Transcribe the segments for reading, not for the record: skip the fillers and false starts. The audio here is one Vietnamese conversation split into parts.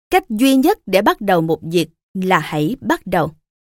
Cách duy nhất để bắt đầu một việc là hãy bắt đầu.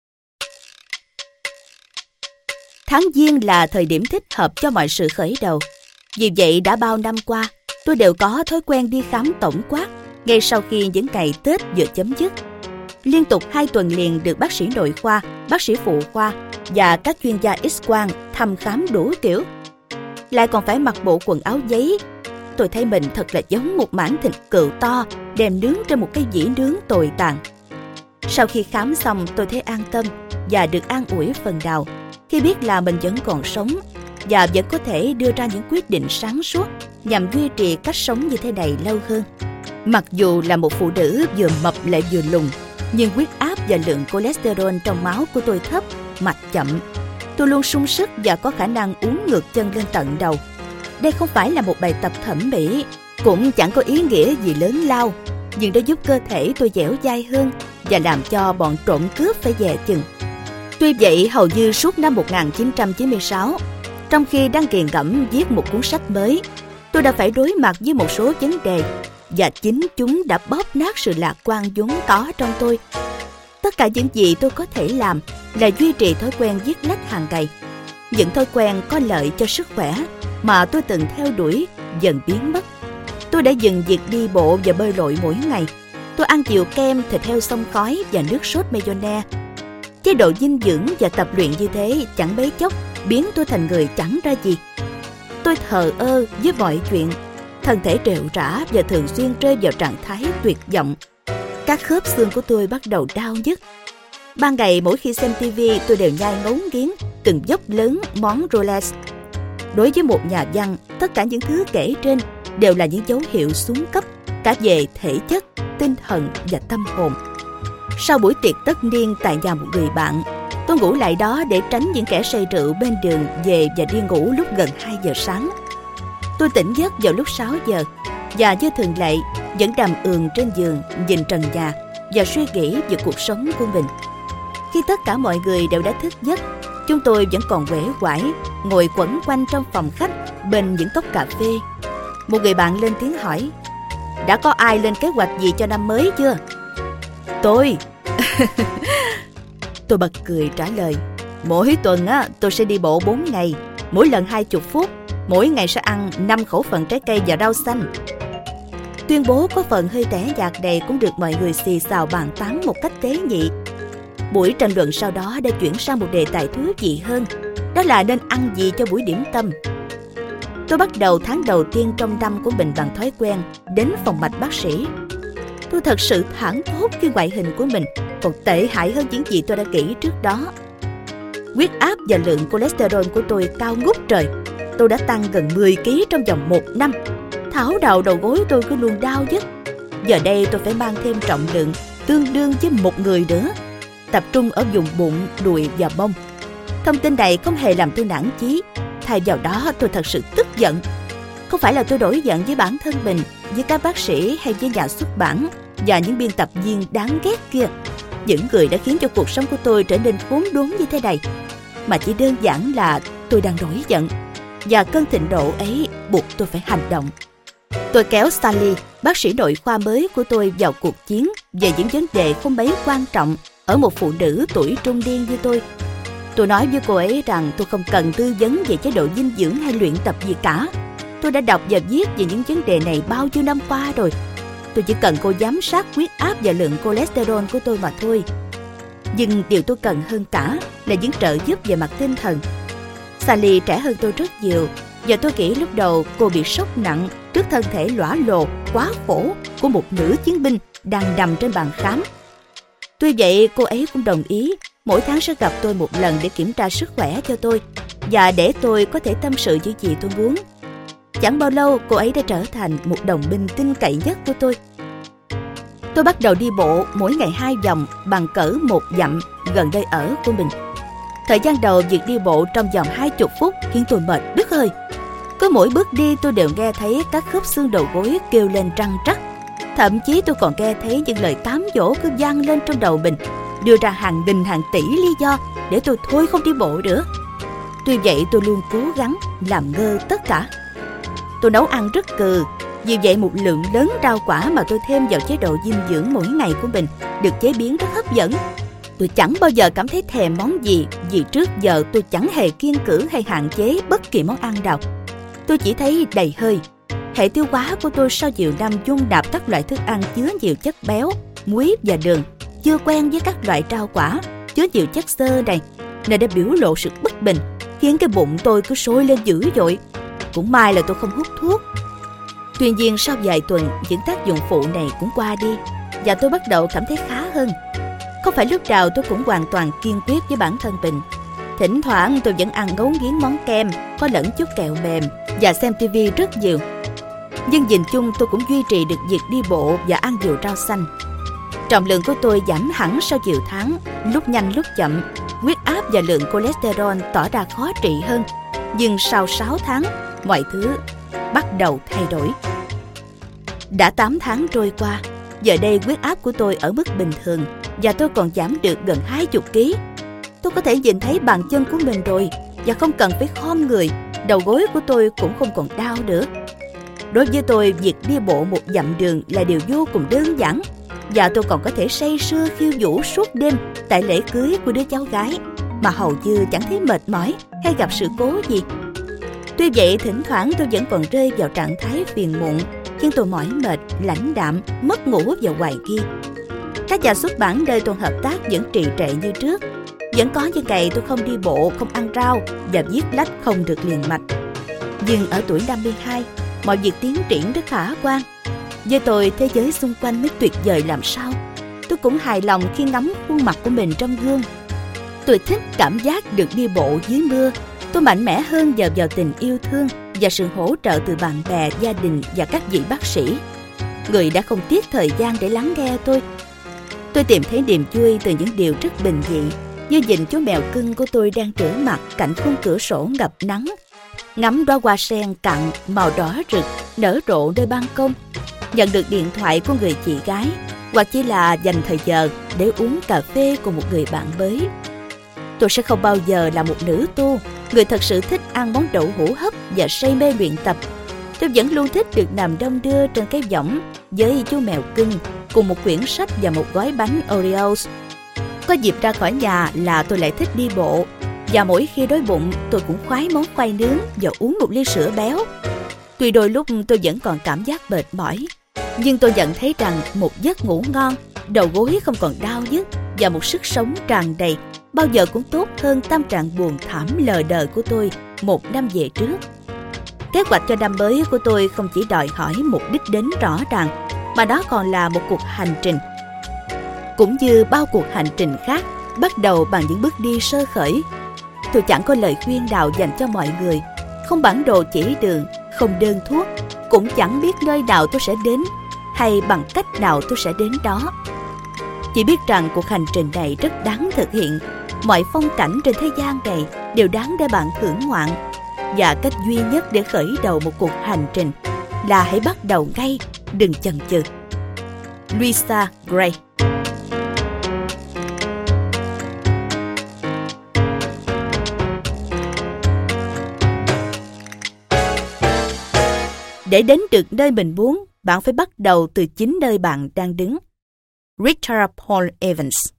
Tháng Giêng là thời điểm thích hợp cho mọi sự khởi đầu. Vì vậy đã bao năm qua, tôi đều có thói quen đi khám tổng quát ngay sau khi những ngày Tết vừa chấm dứt. Liên tục 2 tuần liền được bác sĩ nội khoa, bác sĩ phụ khoa và các chuyên gia X-quang thăm khám đủ kiểu. Lại còn phải mặc bộ quần áo giấy. Tôi thấy mình thật là giống một mảng thịt cừu to đem nướng trên một cái dĩa nướng tồi tàn. Sau khi khám xong, tôi thấy an tâm và được an ủi phần nào khi biết là mình vẫn còn sống và vẫn có thể đưa ra những quyết định sáng suốt nhằm duy trì cách sống như thế này lâu hơn. Mặc dù là một phụ nữ vừa mập lại vừa lùn, nhưng huyết áp và lượng cholesterol trong máu của tôi thấp, mạch chậm. Tôi luôn sung sức và có khả năng uốn ngược chân lên tận đầu. Đây không phải là một bài tập thẩm mỹ, cũng chẳng có ý nghĩa gì lớn lao, nhưng nó giúp cơ thể tôi dẻo dai hơn và làm cho bọn trộm cướp phải dè chừng. Tuy vậy, hầu như suốt năm 1996, trong khi đang nghiền ngẫm viết một cuốn sách mới, tôi đã phải đối mặt với một số vấn đề, và chính chúng đã bóp nát sự lạc quan vốn có trong tôi. Tất cả những gì tôi có thể làm là duy trì thói quen viết lách hàng ngày. Những thói quen có lợi cho sức khỏe mà tôi từng theo đuổi dần biến mất. Tôi đã dừng việc đi bộ và bơi lội mỗi ngày. Tôi ăn nhiều kem, thịt heo xông khói và nước sốt mayonnaise. Chế độ dinh dưỡng và tập luyện như thế chẳng mấy chốc biến tôi thành người chẳng ra gì. Tôi thờ ơ với mọi chuyện, thân thể trệu rã và thường xuyên rơi vào trạng thái tuyệt vọng. Các khớp xương của tôi bắt đầu đau nhức. Ban ngày mỗi khi xem TV, tôi đều nhai ngấu nghiến từng dốc lớn món Rolex. Đối với một nhà văn, tất cả những thứ kể trên đều là những dấu hiệu xuống cấp cả về thể chất, tinh thần và tâm hồn. Sau buổi tiệc tất niên tại nhà một người bạn, tôi ngủ lại đó để tránh những kẻ say rượu bên đường về và đi ngủ lúc gần 2 giờ sáng. Tôi tỉnh giấc vào lúc 6 giờ và như thường lệ vẫn nằm ườn trên giường nhìn trần nhà và suy nghĩ về cuộc sống của mình. Khi tất cả mọi người đều đã thức giấc, chúng tôi vẫn còn uể oải ngồi quẩn quanh trong phòng khách bên những cốc cà phê. Một người bạn lên tiếng hỏi: "Đã có ai lên kế hoạch gì cho năm mới chưa?" Tôi Tôi bật cười trả lời: "Mỗi tuần tôi sẽ đi bộ 4 ngày, mỗi lần 20 phút, mỗi ngày sẽ ăn 5 khẩu phần trái cây và rau xanh." Tuyên bố có phần hơi tẻ nhạt này cũng được mọi người xì xào bàn tán một cách tế nhị. Buổi tranh luận sau đó đã chuyển sang một đề tài thú vị hơn, đó là nên ăn gì cho buổi điểm tâm. Tôi bắt đầu tháng đầu tiên trong năm của mình bằng thói quen đến phòng mạch bác sĩ. Tôi thật sự thảng thốt khi ngoại hình của mình còn tệ hại hơn những gì tôi đã kể trước đó. Huyết áp và lượng cholesterol của tôi cao ngút trời. Tôi đã tăng gần 10 kg trong vòng 1 năm. Thảo đầu đầu gối tôi cứ luôn đau nhức. Giờ đây tôi phải mang thêm trọng lượng tương đương với một người nữa, tập trung ở vùng bụng, đùi và mông. Thông tin này không hề làm tôi nản chí. Thay vào đó, tôi thật sự tức giận. Không phải là tôi nổi giận với bản thân mình, với các bác sĩ hay với nhà xuất bản và những biên tập viên đáng ghét kia, những người đã khiến cho cuộc sống của tôi trở nên khốn đốn như thế này, mà chỉ đơn giản là tôi đang nổi giận, và cơn thịnh nộ ấy buộc tôi phải hành động. Tôi kéo Sally, bác sĩ nội khoa mới của tôi, vào cuộc chiến về những vấn đề không mấy quan trọng ở một phụ nữ tuổi trung niên như tôi. Tôi nói với cô ấy rằng tôi không cần tư vấn về chế độ dinh dưỡng hay luyện tập gì cả. Tôi đã đọc và viết về những vấn đề này bao nhiêu năm qua rồi. Tôi chỉ cần cô giám sát huyết áp và lượng cholesterol của tôi mà thôi. Nhưng điều tôi cần hơn cả là những trợ giúp về mặt tinh thần. Sally trẻ hơn tôi rất nhiều, và tôi nghĩ lúc đầu cô bị sốc nặng trước thân thể lõa lồ, quá khổ của một nữ chiến binh đang nằm trên bàn khám. Tuy vậy, cô ấy cũng đồng ý mỗi tháng sẽ gặp tôi một lần để kiểm tra sức khỏe cho tôi và để tôi có thể tâm sự những gì tôi muốn. Chẳng bao lâu, cô ấy đã trở thành một đồng minh tin cậy nhất của tôi. Tôi bắt đầu đi bộ mỗi ngày 2 vòng bằng cỡ 1 dặm gần nơi ở của mình. Thời gian đầu, việc đi bộ trong vòng 20 phút khiến tôi mệt đứt hơi. Cứ mỗi bước đi tôi đều nghe thấy các khớp xương đầu gối kêu lên răng rắc. Thậm chí tôi còn nghe thấy những lời cám dỗ cứ vang lên trong đầu mình, đưa ra hàng nghìn hàng tỷ lý do để tôi thôi không đi bộ nữa. Tuy vậy tôi luôn cố gắng làm ngơ tất cả. Tôi nấu ăn rất cừ Vì vậy một lượng lớn rau quả mà tôi thêm vào chế độ dinh dưỡng mỗi ngày của mình được chế biến rất hấp dẫn. Tôi chẳng bao giờ cảm thấy thèm món gì, vì trước giờ tôi chẳng hề kiêng cữ hay hạn chế bất kỳ món ăn nào. Tôi chỉ thấy đầy hơi. Hệ tiêu hóa của tôi sau nhiều năm dung nạp các loại thức ăn chứa nhiều chất béo, muối và đường, chưa quen với các loại rau quả chứa nhiều chất xơ này, nên đã biểu lộ sự bất bình, khiến cái bụng tôi cứ sôi lên dữ dội. Cũng may là tôi không hút thuốc. Tuy nhiên sau vài tuần, những tác dụng phụ này cũng qua đi và tôi bắt đầu cảm thấy khá hơn. Không phải lúc nào tôi cũng hoàn toàn kiên quyết với bản thân mình. Thỉnh thoảng tôi vẫn ăn ngấu nghiến món kem có lẫn chút kẹo mềm và xem TV rất nhiều. Nhưng nhìn chung tôi cũng duy trì được việc đi bộ và ăn nhiều rau xanh. Trọng lượng của tôi giảm hẳn sau nhiều tháng, lúc nhanh lúc chậm. Huyết áp và lượng cholesterol tỏ ra khó trị hơn. Nhưng sau 6 tháng, mọi thứ bắt đầu thay đổi. Đã 8 tháng trôi qua, giờ đây huyết áp của tôi ở mức bình thường và tôi còn giảm được gần 20 kg. Tôi có thể nhìn thấy bàn chân của mình rồi và không cần phải khom người, đầu gối của tôi cũng không còn đau nữa. Đối với tôi, việc đi bộ một dặm đường là điều vô cùng đơn giản, và tôi còn có thể say sưa khiêu vũ suốt đêm tại lễ cưới của đứa cháu gái mà hầu như chẳng thấy mệt mỏi hay gặp sự cố gì. Tuy vậy, thỉnh thoảng tôi vẫn còn rơi vào trạng thái phiền muộn, khiến tôi mỏi mệt, lãnh đạm, mất ngủ và hoài nghi. Các nhà xuất bản nơi tôi hợp tác vẫn trì trệ như trước. Vẫn có những ngày tôi không đi bộ, không ăn rau và viết lách không được liền mạch. Nhưng ở tuổi 52, mọi việc tiến triển rất khả quan. Với tôi, thế giới xung quanh mới tuyệt vời làm sao. Tôi cũng hài lòng khi ngắm khuôn mặt của mình trong gương. Tôi thích cảm giác được đi bộ dưới mưa. Tôi mạnh mẽ hơn nhờ vào tình yêu thương và sự hỗ trợ từ bạn bè, gia đình và các vị bác sĩ, người đã không tiếc thời gian để lắng nghe tôi. Tôi tìm thấy niềm vui từ những điều rất bình dị, như nhìn chú mèo cưng của tôi đang rửa mặt cạnh khung cửa sổ ngập nắng, ngắm đóa hoa sen cặn màu đỏ rực nở rộ nơi ban công, nhận được điện thoại của người chị gái, hoặc chỉ là dành thời giờ để uống cà phê cùng một người bạn mới. Tôi sẽ không bao giờ là một nữ tu, người thật sự thích ăn món đậu hũ hấp và say mê luyện tập. Tôi vẫn luôn thích được nằm đong đưa trên cái võng với chú mèo cưng, cùng một quyển sách và một gói bánh Oreos. Có dịp ra khỏi nhà là tôi lại thích đi bộ, và mỗi khi đói bụng tôi cũng khoái món khoai nướng và uống một ly sữa béo. Tuy đôi lúc tôi vẫn còn cảm giác mệt mỏi, nhưng tôi nhận thấy rằng một giấc ngủ ngon, đầu gối không còn đau nhức và một sức sống tràn đầy bao giờ cũng tốt hơn tâm trạng buồn thảm lờ đờ của tôi một năm về trước. Kế hoạch cho năm mới của tôi không chỉ đòi hỏi một đích đến rõ ràng, mà đó còn là một cuộc hành trình. Cũng như bao cuộc hành trình khác, bắt đầu bằng những bước đi sơ khởi. Tôi chẳng có lời khuyên nào dành cho mọi người, không bản đồ chỉ đường, không đơn thuốc, cũng chẳng biết nơi nào tôi sẽ đến hay bằng cách nào tôi sẽ đến đó. Chỉ biết rằng cuộc hành trình này rất đáng thực hiện. Mọi phong cảnh trên thế gian này đều đáng để bạn hưởng ngoạn, và cách duy nhất để khởi đầu một cuộc hành trình là hãy bắt đầu ngay, đừng chần chừ. Louisa Gray. Để đến được nơi mình muốn, bạn phải bắt đầu từ chính nơi bạn đang đứng. Richard Paul Evans.